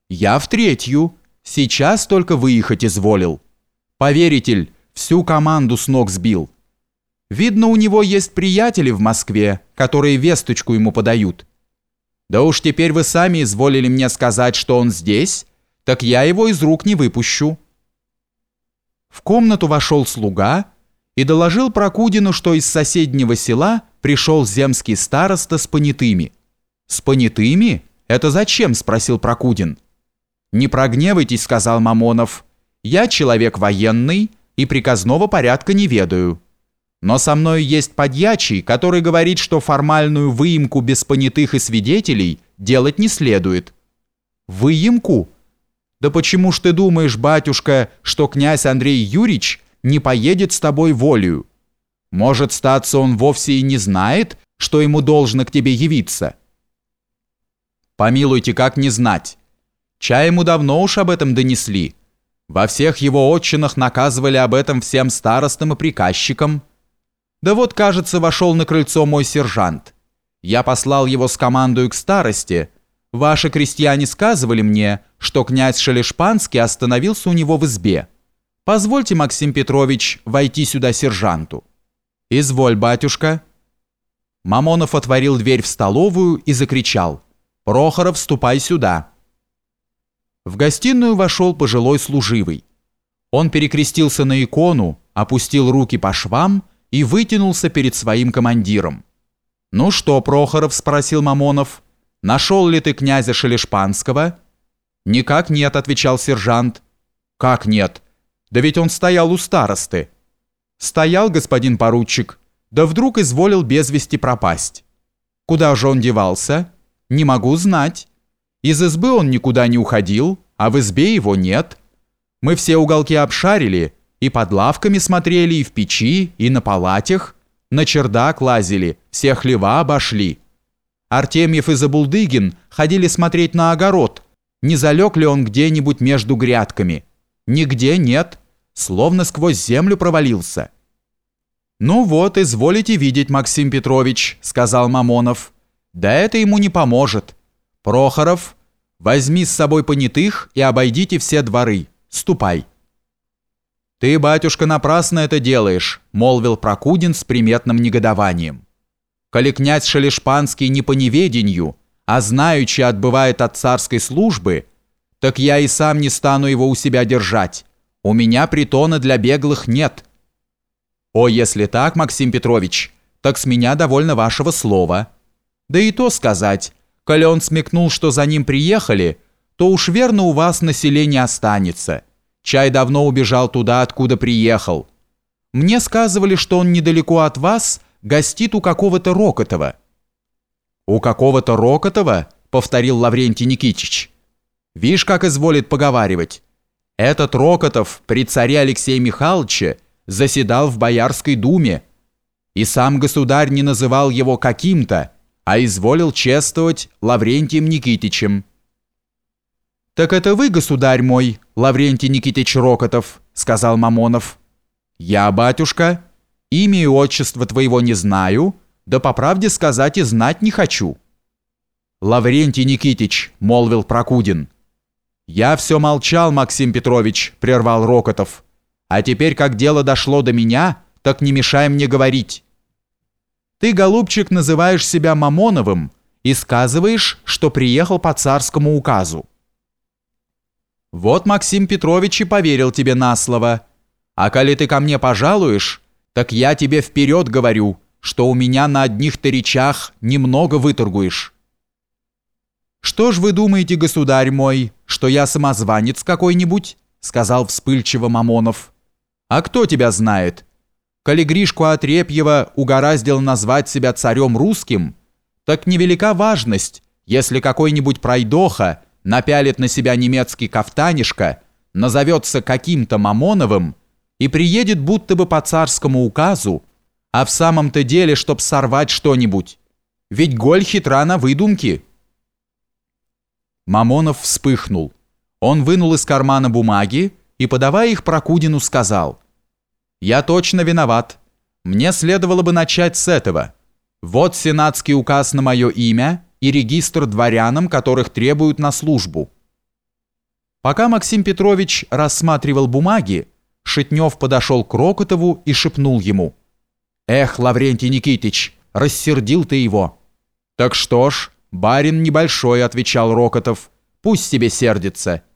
Я в третью. Сейчас только выехать изволил. Поверитель всю команду с ног сбил. Видно, у него есть приятели в Москве, которые весточку ему подают. Да уж теперь вы сами изволили мне сказать, что он здесь, так я его из рук не выпущу». В комнату вошел слуга и доложил Прокудину, что из соседнего села пришел земский староста с понятыми. «С понятыми? Это зачем?» – спросил Прокудин. «Не прогневайтесь», – сказал Мамонов. «Я человек военный и приказного порядка не ведаю. Но со мной есть подьячий, который говорит, что формальную выемку без понятых и свидетелей делать не следует». «Выемку? Да почему ж ты думаешь, батюшка, что князь Андрей Юрьевич не поедет с тобой волею? Может, статься он вовсе и не знает, что ему должно к тебе явиться?» «Помилуйте, как не знать? Чай ему давно уж об этом донесли. Во всех его отчинах наказывали об этом всем старостам и приказчикам. Да вот, кажется, вошел на крыльцо мой сержант. Я послал его с командою к старости. Ваши крестьяне сказывали мне, что князь Шелешпанский остановился у него в избе. Позвольте, Максим Петрович, войти сюда сержанту». «Изволь, батюшка». Мамонов отворил дверь в столовую и закричал: «Прохоров, ступай сюда». В гостиную вошел пожилой служивый. Он перекрестился на икону, опустил руки по швам и вытянулся перед своим командиром. «Ну что, Прохоров?» – спросил Мамонов. «Нашел ли ты князя Шелешпанского?» «Никак нет», – отвечал сержант. «Как нет? Да ведь он стоял у старосты». «Стоял, господин поручик, да вдруг изволил без вести пропасть». «Куда же он девался?» «Не могу знать. Из избы он никуда не уходил, а в избе его нет. Мы все уголки обшарили, и под лавками смотрели, и в печи, и на палатях, на чердак лазили, все хлева обошли. Артемьев и Забулдыгин ходили смотреть на огород, не залег ли он где-нибудь между грядками. Нигде нет, словно сквозь землю провалился». «Ну вот, изволите видеть, Максим Петрович», — сказал Мамонов. «Да это ему не поможет. Прохоров, возьми с собой понятых и обойдите все дворы. Ступай». «Ты, батюшка, напрасно это делаешь», — молвил Прокудин с приметным негодованием. «Коли князь Шелешпанский не по неведению, а знаючи отбывает от царской службы, так я и сам не стану его у себя держать. У меня притона для беглых нет». «О, если так, Максим Петрович, так с меня довольно вашего слова. Да и то сказать, коли он смекнул, что за ним приехали, то уж верно у вас население останется. Чай давно убежал туда, откуда приехал. Мне сказывали, что он недалеко от вас гостит у какого-то Рокотова». «У какого-то Рокотова?» — повторил Лаврентий Никитич. «Вишь, как изволит поговаривать. Этот Рокотов при царе Алексее Михайловиче заседал в Боярской думе, и сам государь не называл его каким-то, а изволил чествовать Лаврентием Никитичем». «Так это вы, государь мой, Лаврентий Никитич Рокотов?» — сказал Мамонов. «Я, батюшка, имя и отчество твоего не знаю, да по правде сказать и знать не хочу». «Лаврентий Никитич», — молвил Прокудин. «Я все молчал, Максим Петрович», — прервал Рокотов. «А теперь, как дело дошло до меня, так не мешай мне говорить. Ты, голубчик, называешь себя Мамоновым и сказываешь, что приехал по царскому указу. Вот Максим Петрович и поверил тебе на слово. А коли ты ко мне пожалуешь, так я тебе вперед говорю, что у меня на одних-то речах немного выторгуешь». «Что ж вы думаете, государь мой, что я самозванец какой-нибудь?» — сказал вспыльчиво Мамонов. «А кто тебя знает? Коли Гришку Отрепьева угораздило назвать себя царем русским, так невелика важность, если какой-нибудь пройдоха напялит на себя немецкий кафтанишко, назовется каким-то Мамоновым и приедет будто бы по царскому указу, а в самом-то деле, чтоб сорвать что-нибудь. Ведь голь хитра на выдумки». Мамонов вспыхнул. Он вынул из кармана бумаги и, подавая их Прокудину, сказал: «Я точно виноват. Мне следовало бы начать с этого. Вот сенатский указ на мое имя и регистр дворянам, которых требуют на службу». Пока Максим Петрович рассматривал бумаги, Шитнев подошел к Рокотову и шепнул ему: «Эх, Лаврентий Никитич, рассердил ты его». «Так что ж, барин небольшой», — отвечал Рокотов, — «пусть себе сердится.